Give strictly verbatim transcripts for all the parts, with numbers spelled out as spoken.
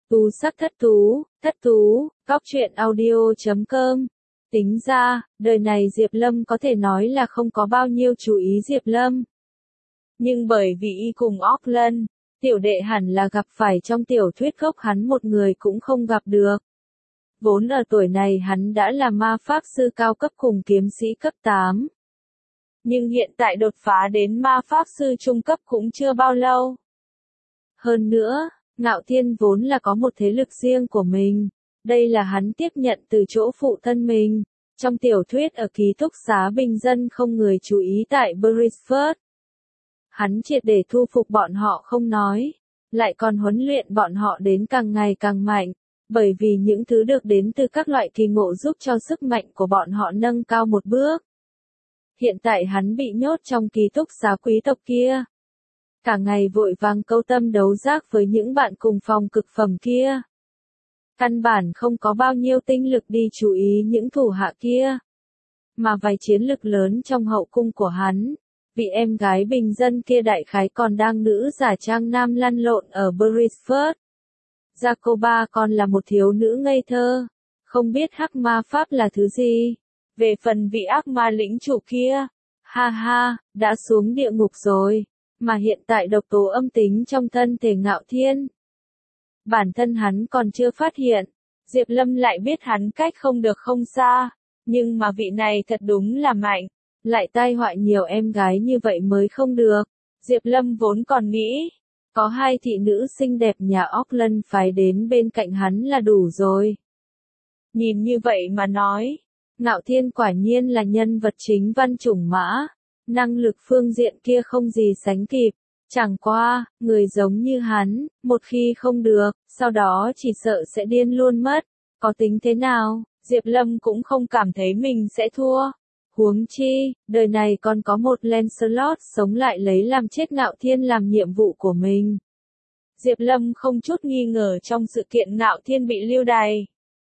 Tú sắc thất tú, thất tú, góc truyện audio chấm com. Tính ra, đời này Diệp Lâm có thể nói là không có bao nhiêu chú ý Diệp Lâm. Nhưng bởi vì y cùng Auckland, tiểu đệ hẳn là gặp phải trong tiểu thuyết gốc hắn một người cũng không gặp được. Vốn ở tuổi này hắn đã là ma pháp sư cao cấp cùng kiếm sĩ cấp tám. Nhưng hiện tại đột phá đến ma pháp sư trung cấp cũng chưa bao lâu. Hơn nữa, Ngạo Thiên vốn là có một thế lực riêng của mình. Đây là hắn tiếp nhận từ chỗ phụ thân mình. Trong tiểu thuyết ở ký túc xá bình dân không người chú ý tại Bridgeford. Hắn triệt để thu phục bọn họ không nói, lại còn huấn luyện bọn họ đến càng ngày càng mạnh, bởi vì những thứ được đến từ các loại kỳ ngộ giúp cho sức mạnh của bọn họ nâng cao một bước. Hiện tại hắn bị nhốt trong ký túc xá quý tộc kia. Cả ngày vội vàng câu tâm đấu giác với những bạn cùng phòng cực phẩm kia. Căn bản không có bao nhiêu tinh lực đi chú ý những thủ hạ kia. Mà vài chiến lực lớn trong hậu cung của hắn, vị em gái bình dân kia đại khái còn đang nữ giả trang nam lăn lộn ở Bridgeford. Jacoba còn là một thiếu nữ ngây thơ, không biết hắc ma pháp là thứ gì. Về phần vị ác ma lĩnh chủ kia, ha ha, đã xuống địa ngục rồi, mà hiện tại độc tố âm tính trong thân thể Ngạo Thiên. Bản thân hắn còn chưa phát hiện, Diệp Lâm lại biết hắn cách không được không xa, nhưng mà vị này thật đúng là mạnh, lại tai họa nhiều em gái như vậy mới không được. Diệp Lâm vốn còn nghĩ, có hai thị nữ xinh đẹp nhà Auckland phái đến bên cạnh hắn là đủ rồi. Nhìn như vậy mà nói, Ngạo Thiên quả nhiên là nhân vật chính văn chủng mã, năng lực phương diện kia không gì sánh kịp. Chẳng qua, người giống như hắn, một khi không được, sau đó chỉ sợ sẽ điên luôn mất. Có tính thế nào, Diệp Lâm cũng không cảm thấy mình sẽ thua. Huống chi, đời này còn có một Lancelot sống lại lấy làm chết Ngạo Thiên làm nhiệm vụ của mình. Diệp Lâm không chút nghi ngờ trong sự kiện Ngạo Thiên bị lưu đày.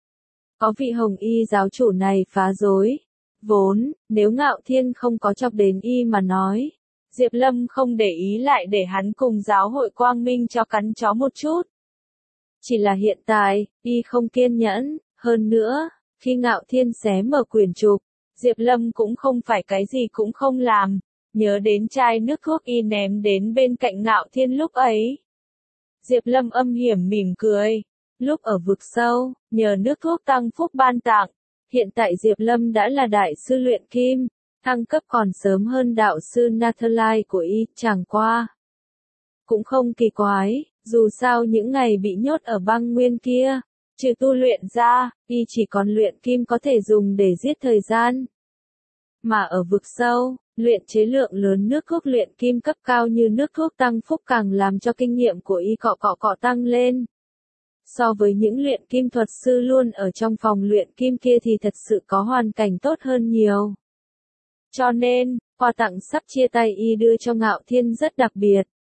Có vị hồng y giáo chủ này phá rối. Vốn, nếu Ngạo Thiên không có chọc đến y mà nói, Diệp Lâm không để ý lại để hắn cùng giáo hội Quang Minh cho cắn chó một chút. Chỉ là hiện tại, y không kiên nhẫn, hơn nữa, khi Ngạo Thiên xé mở quyển trục, Diệp Lâm cũng không phải cái gì cũng không làm, nhớ đến chai nước thuốc y ném đến bên cạnh Ngạo Thiên lúc ấy. Diệp Lâm âm hiểm mỉm cười, lúc ở vực sâu, nhờ nước thuốc tăng phúc ban tặng, hiện tại Diệp Lâm đã là đại sư luyện kim. Thăng cấp còn sớm hơn đạo sư Nathalie của y, chẳng qua. Cũng không kỳ quái, dù sao những ngày bị nhốt ở băng nguyên kia, trừ tu luyện ra, y chỉ còn luyện kim có thể dùng để giết thời gian. Mà ở vực sâu, luyện chế lượng lớn nước thuốc luyện kim cấp cao như nước thuốc tăng phúc càng làm cho kinh nghiệm của y cọ cọ cọ tăng lên. So với những luyện kim thuật sư luôn ở trong phòng luyện kim kia thì thật sự có hoàn cảnh tốt hơn nhiều. Cho nên, quà tặng sắp chia tay y đưa cho Ngạo Thiên rất đặc biệt.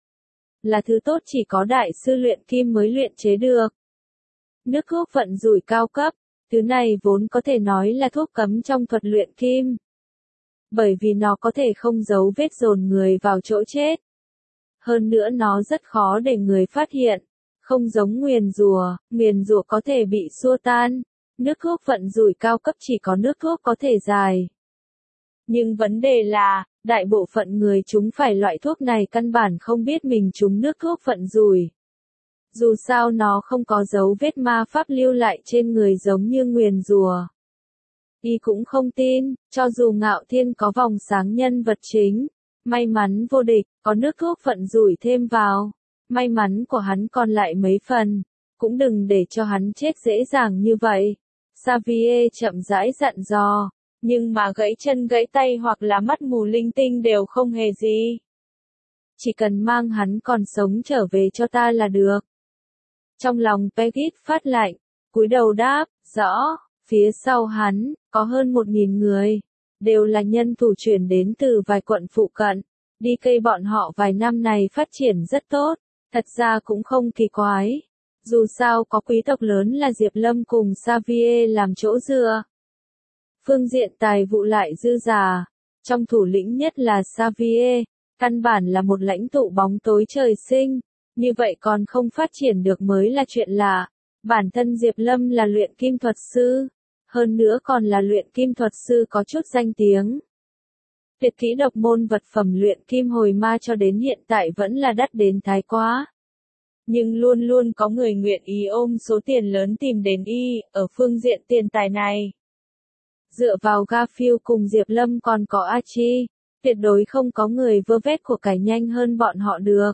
Là thứ tốt chỉ có đại sư luyện kim mới luyện chế được. Nước thuốc vận rủi cao cấp, thứ này vốn có thể nói là thuốc cấm trong thuật luyện kim. Bởi vì nó có thể không giấu vết dồn người vào chỗ chết. Hơn nữa nó rất khó để người phát hiện. Không giống nguyền rủa, nguyền rủa có thể bị xua tan. Nước thuốc vận rủi cao cấp chỉ có nước thuốc có thể giải. Nhưng vấn đề là, đại bộ phận người chúng phải loại thuốc này căn bản không biết mình trúng nước thuốc vận rủi. Dù sao nó không có dấu vết ma pháp lưu lại trên người giống như nguyền rủa. Y cũng không tin, cho dù Ngạo Thiên có vòng sáng nhân vật chính, may mắn vô địch, có nước thuốc vận rủi thêm vào, may mắn của hắn còn lại mấy phần, cũng đừng để cho hắn chết dễ dàng như vậy. Xavier chậm rãi dặn dò. Nhưng mà gãy chân gãy tay hoặc là mắt mù linh tinh đều không hề gì. Chỉ cần mang hắn còn sống trở về cho ta là được. Trong lòng Peggy phát lạnh, cúi đầu đáp, rõ, phía sau hắn, có hơn một nghìn người. Đều là nhân thủ chuyển đến từ vài quận phụ cận. Đi cây bọn họ vài năm này phát triển rất tốt, thật ra cũng không kỳ quái. Dù sao có quý tộc lớn là Diệp Lâm cùng Xavier làm chỗ dựa. Phương diện tài vụ lại dư giả, trong thủ lĩnh nhất là Xavier, căn bản là một lãnh tụ bóng tối trời sinh, như vậy còn không phát triển được mới là chuyện lạ, Bản thân Diệp Lâm là luyện kim thuật sư, hơn nữa còn là luyện kim thuật sư có chút danh tiếng. Tuyệt kỹ độc môn vật phẩm luyện kim hồi ma cho đến hiện tại vẫn là đắt đến thái quá. Nhưng luôn luôn có người nguyện ý ôm số tiền lớn tìm đến y, ở phương diện tiền tài này. Dựa vào Garfield cùng Diệp Lâm còn có Archie, tuyệt đối không có người vơ vét của cải nhanh hơn bọn họ được.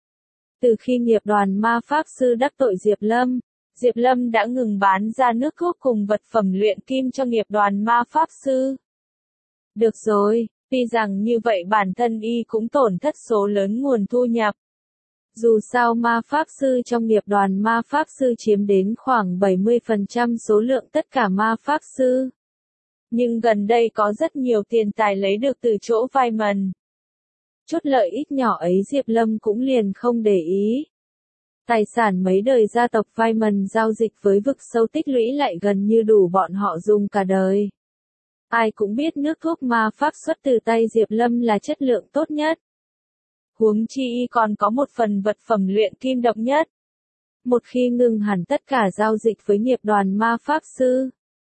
Từ khi nghiệp đoàn ma pháp sư đắc tội Diệp Lâm, Diệp Lâm đã ngừng bán ra nước thuốc cùng vật phẩm luyện kim cho nghiệp đoàn ma pháp sư. Được rồi, tuy rằng như vậy bản thân y cũng tổn thất số lớn nguồn thu nhập. Dù sao ma pháp sư trong nghiệp đoàn ma pháp sư chiếm đến khoảng bảy mươi phần trăm số lượng tất cả ma pháp sư. Nhưng gần đây có rất nhiều tiền tài lấy được từ chỗ Wyman. Chút lợi ích nhỏ ấy Diệp Lâm cũng liền không để ý. Tài sản mấy đời gia tộc Wyman giao dịch với vực sâu tích lũy lại gần như đủ bọn họ dùng cả đời. Ai cũng biết nước thuốc ma pháp xuất từ tay Diệp Lâm là chất lượng tốt nhất. Huống chi còn có một phần vật phẩm luyện kim độc nhất. Một khi ngừng hẳn tất cả giao dịch với nghiệp đoàn ma pháp sư,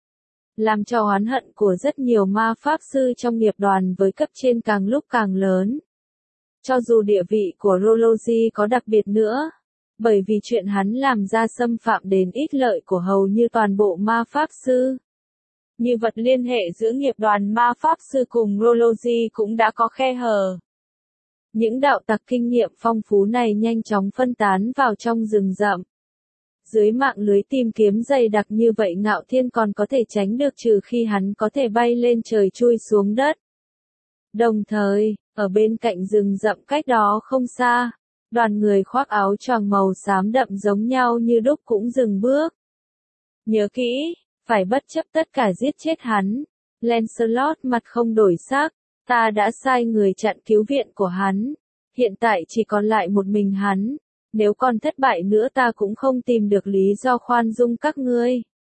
làm cho oán hận của rất nhiều ma pháp sư trong nghiệp đoàn với cấp trên càng lúc càng lớn. Cho dù địa vị của Rology có đặc biệt nữa, bởi vì chuyện hắn làm ra xâm phạm đến ích lợi của hầu như toàn bộ ma pháp sư. Như vật liên hệ giữa nghiệp đoàn ma pháp sư cùng Rology cũng đã có khe hở. Những đạo tặc kinh nghiệm phong phú này nhanh chóng phân tán vào trong rừng rậm. Dưới mạng lưới tìm kiếm dày đặc như vậy Ngạo Thiên còn có thể tránh được trừ khi hắn có thể bay lên trời chui xuống đất. Đồng thời, ở bên cạnh rừng rậm cách đó không xa, đoàn người khoác áo choàng màu xám đậm giống nhau như đúc cũng dừng bước. Nhớ kỹ, phải bất chấp tất cả giết chết hắn. Lancelot mặt không đổi sắc, ta đã sai người chặn cứu viện của hắn. Hiện tại chỉ còn lại một mình hắn. Nếu còn thất bại nữa ta cũng không tìm được lý do khoan dung các ngươi.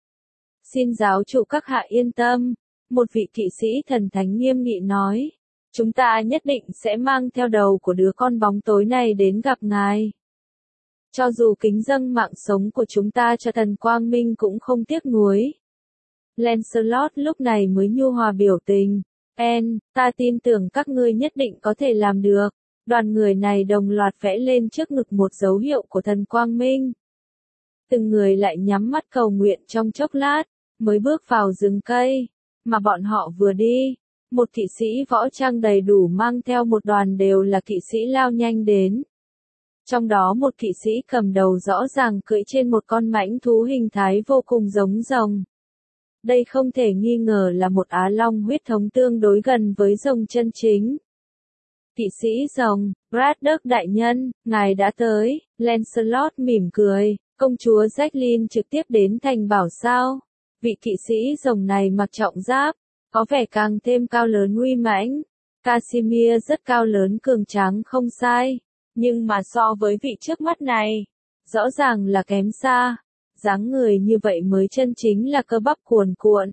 Xin giáo chủ các hạ yên tâm. Một vị kỵ sĩ thần thánh nghiêm nghị nói. Chúng ta nhất định sẽ mang theo đầu của đứa con bóng tối này đến gặp ngài. Cho dù kính dâng mạng sống của chúng ta cho thần quang minh cũng không tiếc nuối. Lancelot lúc này mới nhu hòa biểu tình. En, ta tin tưởng các ngươi nhất định có thể làm được. Đoàn người này đồng loạt vẽ lên trước ngực một dấu hiệu của thần quang minh. Từng người lại nhắm mắt cầu nguyện trong chốc lát, mới bước vào rừng cây. Mà bọn họ vừa đi, một kỵ sĩ võ trang đầy đủ mang theo một đoàn đều là kỵ sĩ lao nhanh đến. Trong đó một kỵ sĩ cầm đầu rõ ràng cưỡi trên một con mãnh thú hình thái vô cùng giống rồng. Đây không thể nghi ngờ là một á long huyết thống tương đối gần với rồng chân chính. Kỵ sĩ rồng, Braddock đại nhân, ngài đã tới. Lancelot mỉm cười, công chúa Jacqueline trực tiếp đến thành bảo sao. Vị kỵ sĩ rồng này mặc trọng giáp, có vẻ càng thêm cao lớn uy mãnh. Casimir rất cao lớn cường tráng không sai, nhưng mà so với vị trước mắt này, rõ ràng là kém xa. Dáng người như vậy mới chân chính là cơ bắp cuồn cuộn.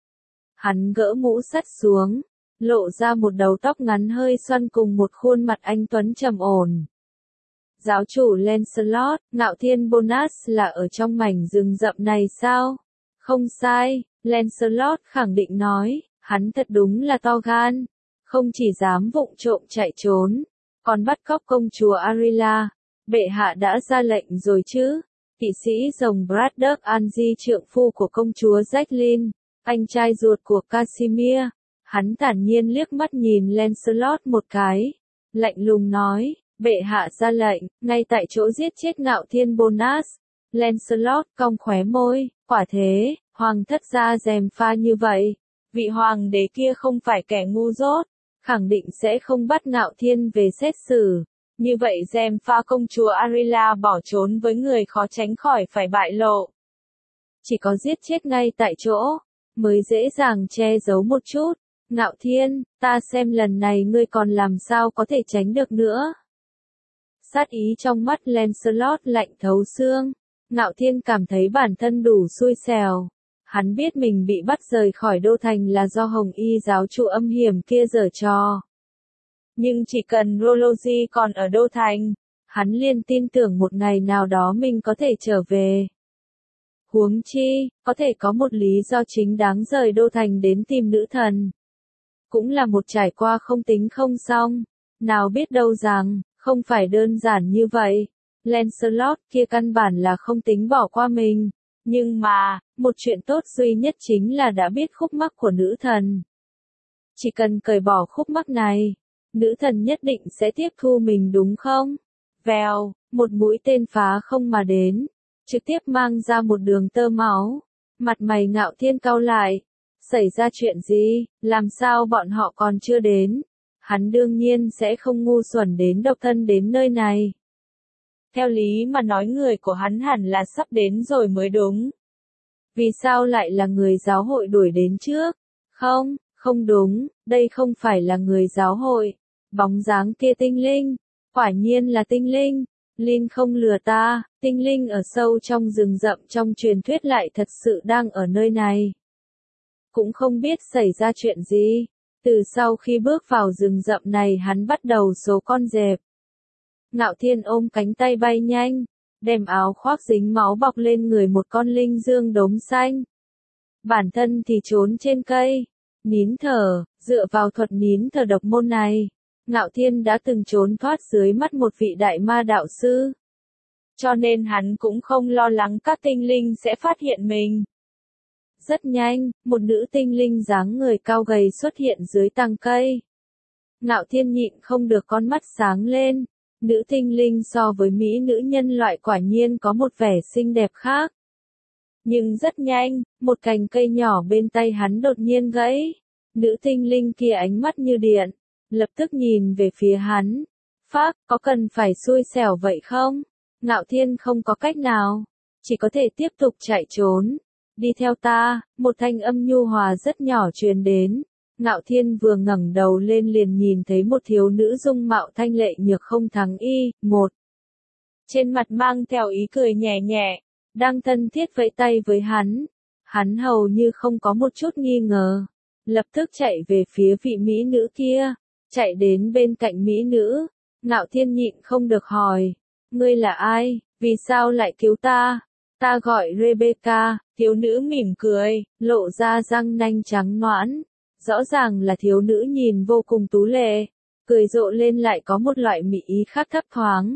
Hắn gỡ mũ sắt xuống, lộ ra một đầu tóc ngắn hơi xoăn cùng một khuôn mặt anh tuấn trầm ổn. Giáo chủ Lancelot, Ngạo Thiên Bonus là ở trong mảnh rừng rậm này sao? Không sai, Lancelot khẳng định nói, hắn thật đúng là to gan, không chỉ dám vụng trộm chạy trốn, còn bắt cóc công chúa Arilla. Bệ hạ đã ra lệnh rồi chứ? Kỵ sĩ rồng Braddock Angie trượng phu của công chúa Jacqueline, anh trai ruột của Casimir. Hắn thản nhiên liếc mắt nhìn Lancelot một cái, lạnh lùng nói, bệ hạ ra lệnh, ngay tại chỗ giết chết Ngạo Thiên Bonus. Lancelot cong khóe môi, quả thế, hoàng thất ra gièm pha như vậy, vị hoàng đế kia không phải kẻ ngu dốt, khẳng định sẽ không bắt Ngạo Thiên về xét xử. Như vậy gièm pha công chúa Arilla bỏ trốn với người khó tránh khỏi phải bại lộ. Chỉ có giết chết ngay tại chỗ, mới dễ dàng che giấu một chút. Ngạo Thiên, ta xem lần này ngươi còn làm sao có thể tránh được nữa. Sát ý trong mắt Lancelot lạnh thấu xương. Ngạo Thiên cảm thấy bản thân đủ xui xẻo. Hắn biết mình bị bắt rời khỏi đô thành là do Hồng Y giáo chủ âm hiểm kia giở trò. Nhưng chỉ cần Rology còn ở đô thành, hắn liền tin tưởng một ngày nào đó mình có thể trở về. Huống chi, có thể có một lý do chính đáng rời đô thành đến tìm nữ thần. Cũng là một trải qua không tính không xong. Nào biết đâu rằng, không phải đơn giản như vậy. Lancelot kia căn bản là không tính bỏ qua mình. Nhưng mà, một chuyện tốt duy nhất chính là đã biết khúc mắc của nữ thần. Chỉ cần cởi bỏ khúc mắc này, nữ thần nhất định sẽ tiếp thu mình đúng không? Vèo, một mũi tên phá không mà đến, trực tiếp mang ra một đường tơ máu. Mặt mày Ngạo Thiên cau lại. Xảy ra chuyện gì, làm sao bọn họ còn chưa đến? Hắn đương nhiên sẽ không ngu xuẩn đến độc thân đến nơi này. Theo lý mà nói người của hắn hẳn là sắp đến rồi mới đúng. Vì sao lại là người giáo hội đuổi đến trước? Không, không đúng, đây không phải là người giáo hội. Bóng dáng kia tinh linh, quả nhiên là tinh linh. Linh không lừa ta, tinh linh ở sâu trong rừng rậm trong truyền thuyết lại thật sự đang ở nơi này. Cũng không biết xảy ra chuyện gì. Từ sau khi bước vào rừng rậm này hắn bắt đầu số con dẹp. Ngạo Thiên ôm cánh tay bay nhanh, đem áo khoác dính máu bọc lên người một con linh dương đốm xanh. Bản thân thì trốn trên cây, nín thở, dựa vào thuật nín thở độc môn này. Ngạo Thiên đã từng trốn thoát dưới mắt một vị đại ma đạo sư. Cho nên hắn cũng không lo lắng các tinh linh sẽ phát hiện mình. Rất nhanh, một nữ tinh linh dáng người cao gầy xuất hiện dưới tàng cây. Ngạo Thiên nhịn không được con mắt sáng lên. Nữ tinh linh so với mỹ nữ nhân loại quả nhiên có một vẻ xinh đẹp khác. Nhưng rất nhanh, một cành cây nhỏ bên tay hắn đột nhiên gãy. Nữ tinh linh kia ánh mắt như điện, lập tức nhìn về phía hắn. Phác, có cần phải xui xẻo vậy không? Ngạo Thiên không có cách nào, chỉ có thể tiếp tục chạy trốn. Đi theo ta, một thanh âm nhu hòa rất nhỏ truyền đến. Ngạo Thiên vừa ngẩng đầu lên liền nhìn thấy một thiếu nữ dung mạo thanh lệ nhược không thắng y, một. Trên mặt mang theo ý cười nhẹ nhẹ, đang thân thiết vẫy tay với hắn. Hắn hầu như không có một chút nghi ngờ, lập tức chạy về phía vị mỹ nữ kia, chạy đến bên cạnh mỹ nữ. Ngạo Thiên nhịn không được hỏi, ngươi là ai, vì sao lại cứu ta? Ta gọi Rebecca, thiếu nữ mỉm cười, lộ ra răng nanh trắng nõn. Rõ ràng là thiếu nữ nhìn vô cùng tú lệ, cười rộ lên lại có một loại mỹ ý khác thấp thoáng.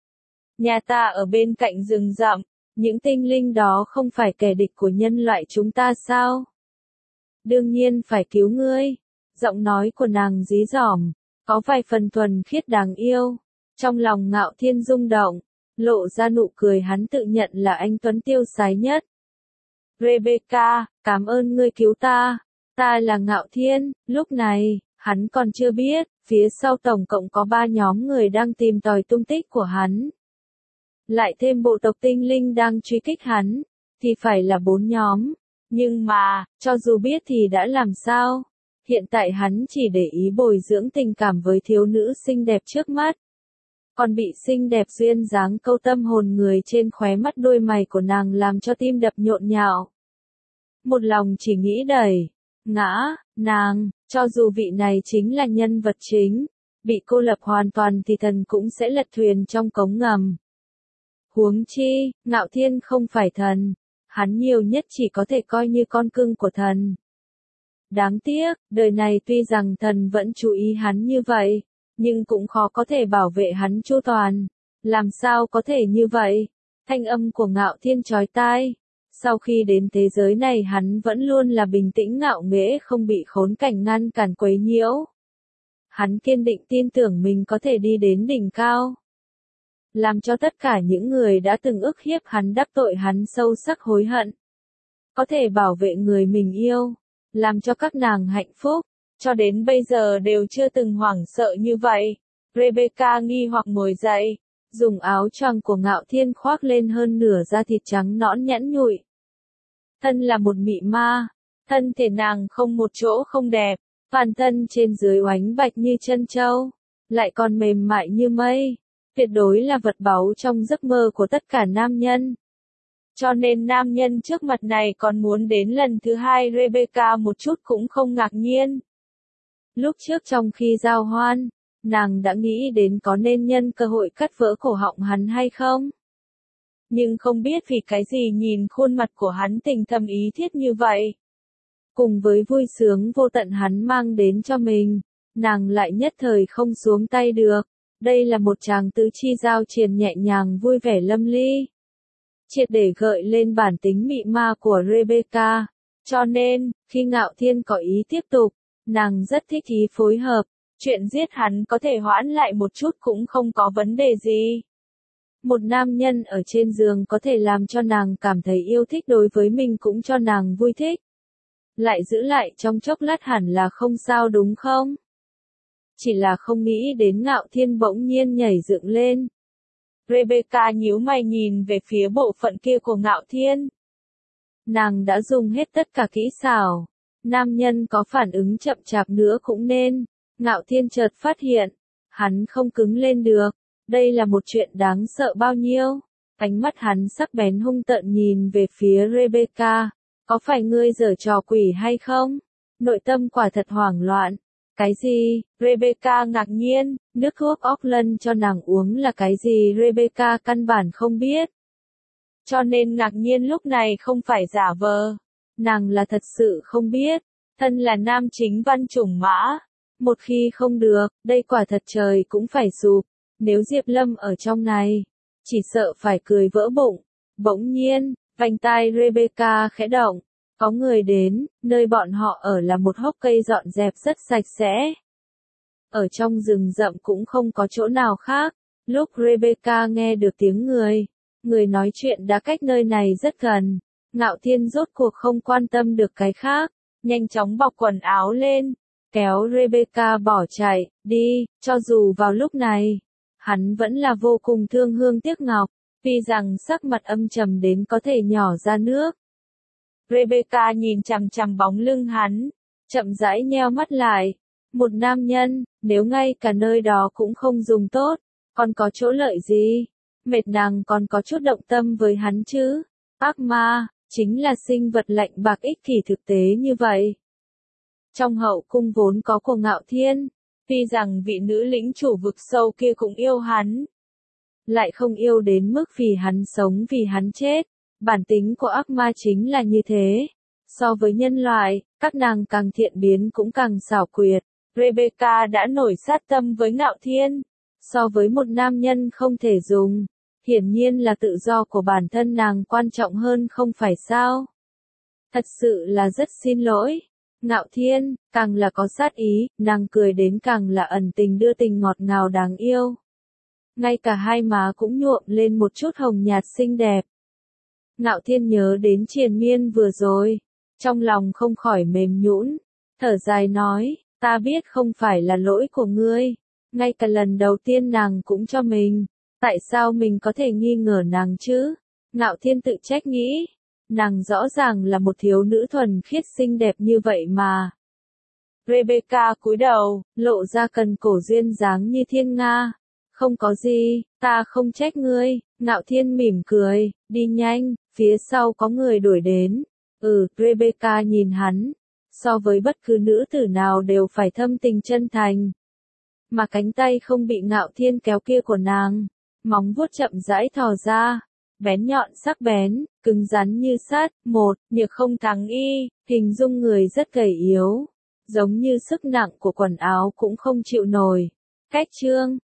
Nhà ta ở bên cạnh rừng rậm, những tinh linh đó không phải kẻ địch của nhân loại chúng ta sao? Đương nhiên phải cứu ngươi. Giọng nói của nàng dí dỏm, có vài phần thuần khiết đáng yêu. Trong lòng Ngạo Thiên rung động, lộ ra nụ cười hắn tự nhận là anh tuấn tiêu sái nhất. Rebecca, cảm ơn ngươi cứu ta. Ta là Ngạo Thiên. Lúc này, hắn còn chưa biết, phía sau tổng cộng có ba nhóm người đang tìm tòi tung tích của hắn. Lại thêm bộ tộc tinh linh đang truy kích hắn, thì phải là bốn nhóm. Nhưng mà, cho dù biết thì đã làm sao? Hiện tại hắn chỉ để ý bồi dưỡng tình cảm với thiếu nữ xinh đẹp trước mắt. Còn bị xinh đẹp duyên dáng câu tâm hồn người trên khóe mắt đôi mày của nàng làm cho tim đập nhộn nhạo. Một lòng chỉ nghĩ đẩy, ngã, nàng, cho dù vị này chính là nhân vật chính, bị cô lập hoàn toàn thì thần cũng sẽ lật thuyền trong cống ngầm. Huống chi, Ngạo Thiên không phải thần, hắn nhiều nhất chỉ có thể coi như con cưng của thần. Đáng tiếc, đời này tuy rằng thần vẫn chú ý hắn như vậy, nhưng cũng khó có thể bảo vệ hắn chu toàn. Làm sao có thể như vậy? Thanh âm của Ngạo Thiên chói tai. Sau khi đến thế giới này hắn vẫn luôn là bình tĩnh ngạo nghễ không bị khốn cảnh ngăn cản quấy nhiễu. Hắn kiên định tin tưởng mình có thể đi đến đỉnh cao. Làm cho tất cả những người đã từng ức hiếp hắn đắc tội hắn sâu sắc hối hận. Có thể bảo vệ người mình yêu, làm cho các nàng hạnh phúc, cho đến bây giờ đều chưa từng hoảng sợ như vậy. Rebecca nghi hoặc ngồi dậy, dùng áo choàng của Ngạo Thiên khoác lên hơn nửa da thịt trắng nõn nhẵn nhụi. Thân là một mị ma, thân thể nàng không một chỗ không đẹp, toàn thân trên dưới oánh bạch như chân châu, lại còn mềm mại như mây, tuyệt đối là vật báu trong giấc mơ của tất cả nam nhân. Cho nên nam nhân trước mặt này còn muốn đến lần thứ hai Rebecca một chút cũng không ngạc nhiên. Lúc trước trong khi giao hoan, nàng đã nghĩ đến có nên nhân cơ hội cắt vỡ cổ họng hắn hay không? nhưng không biết vì cái gì nhìn khuôn mặt của hắn tình thâm ý thiết như vậy. Cùng với vui sướng vô tận hắn mang đến cho mình, nàng lại nhất thời không xuống tay được. Đây là một chàng tứ chi giao triền nhẹ nhàng vui vẻ lâm ly. Triệt để gợi lên bản tính mị ma của Rebecca. Cho nên, khi Ngạo Thiên có ý tiếp tục, nàng rất thích ý phối hợp. Chuyện giết hắn có thể hoãn lại một chút cũng không có vấn đề gì. Một nam nhân ở trên giường có thể làm cho nàng cảm thấy yêu thích đối với mình cũng cho nàng vui thích. Lại giữ lại trong chốc lát hẳn là không sao đúng không? Chỉ là không nghĩ đến Ngạo Thiên bỗng nhiên nhảy dựng lên. Rebecca nhíu mày nhìn về phía bộ phận kia của Ngạo Thiên. Nàng đã dùng hết tất cả kỹ xảo. Nam nhân có phản ứng chậm chạp nữa cũng nên. Ngạo Thiên chợt phát hiện. Hắn không cứng lên được. Đây là một chuyện đáng sợ bao nhiêu. Ánh mắt hắn sắc bén hung tợn nhìn về phía Rebecca. Có phải ngươi giở trò quỷ hay không? Nội tâm quả thật hoảng loạn. Cái gì? Rebecca ngạc nhiên, nước thuốc Auckland cho nàng uống là cái gì Rebecca căn bản không biết. Cho nên ngạc nhiên lúc này không phải giả vờ. Nàng là thật sự không biết. Thân là nam chính văn chủng mã. Một khi không được, đây quả thật trời cũng phải sụp. Nếu Diệp Lâm ở trong này, chỉ sợ phải cười vỡ bụng. Bỗng nhiên, vành tai Rebecca khẽ động. Có người đến, nơi bọn họ ở là một hốc cây dọn dẹp rất sạch sẽ. Ở trong rừng rậm cũng không có chỗ nào khác. Lúc Rebecca nghe được tiếng người, người nói chuyện đã cách nơi này rất gần. Ngạo Thiên rốt cuộc không quan tâm được cái khác, nhanh chóng bọc quần áo lên, kéo Rebecca bỏ chạy, đi, cho dù vào lúc này, hắn vẫn là vô cùng thương hương tiếc ngọc, vì rằng sắc mặt âm trầm đến có thể nhỏ ra nước. Rebecca nhìn chằm chằm bóng lưng hắn, chậm rãi nheo mắt lại. Một nam nhân, nếu ngay cả nơi đó cũng không dùng tốt, còn có chỗ lợi gì? Mệt nàng còn có chút động tâm với hắn chứ? Ác ma, chính là sinh vật lạnh bạc ích kỷ thực tế như vậy. Trong hậu cung vốn có của Ngạo Thiên, tuy rằng vị nữ lĩnh chủ vực sâu kia cũng yêu hắn. Lại không yêu đến mức vì hắn sống vì hắn chết. Bản tính của ác ma chính là như thế. So với nhân loại, các nàng càng thiện biến cũng càng xảo quyệt. Rebecca đã nổi sát tâm với Ngạo Thiên. So với một nam nhân không thể dùng, hiển nhiên là tự do của bản thân nàng quan trọng hơn không phải sao? Thật sự là rất xin lỗi. Ngạo Thiên, càng là có sát ý, nàng cười đến càng là ẩn tình đưa tình ngọt ngào đáng yêu. Ngay cả hai má cũng nhuộm lên một chút hồng nhạt xinh đẹp. Ngạo Thiên nhớ đến triền miên vừa rồi, trong lòng không khỏi mềm nhũn, thở dài nói, ta biết không phải là lỗi của ngươi, ngay cả lần đầu tiên nàng cũng cho mình, tại sao mình có thể nghi ngờ nàng chứ? Ngạo Thiên tự trách nghĩ, nàng rõ ràng là một thiếu nữ thuần khiết xinh đẹp như vậy mà. Rebecca cúi đầu, lộ ra cần cổ duyên dáng như thiên nga. Không có gì, ta không trách ngươi. Ngạo Thiên mỉm cười, đi nhanh, phía sau có người đuổi đến. Ừ, Rebecca nhìn hắn, so với bất cứ nữ tử nào đều phải thâm tình chân thành. Mà cánh tay không bị Ngạo Thiên kéo kia của nàng, móng vuốt chậm rãi thò ra, bén nhọn sắc bén, cứng rắn như sắt. Một, nhược không thắng y, hình dung người rất gầy yếu, giống như sức nặng của quần áo cũng không chịu nổi. Cách chương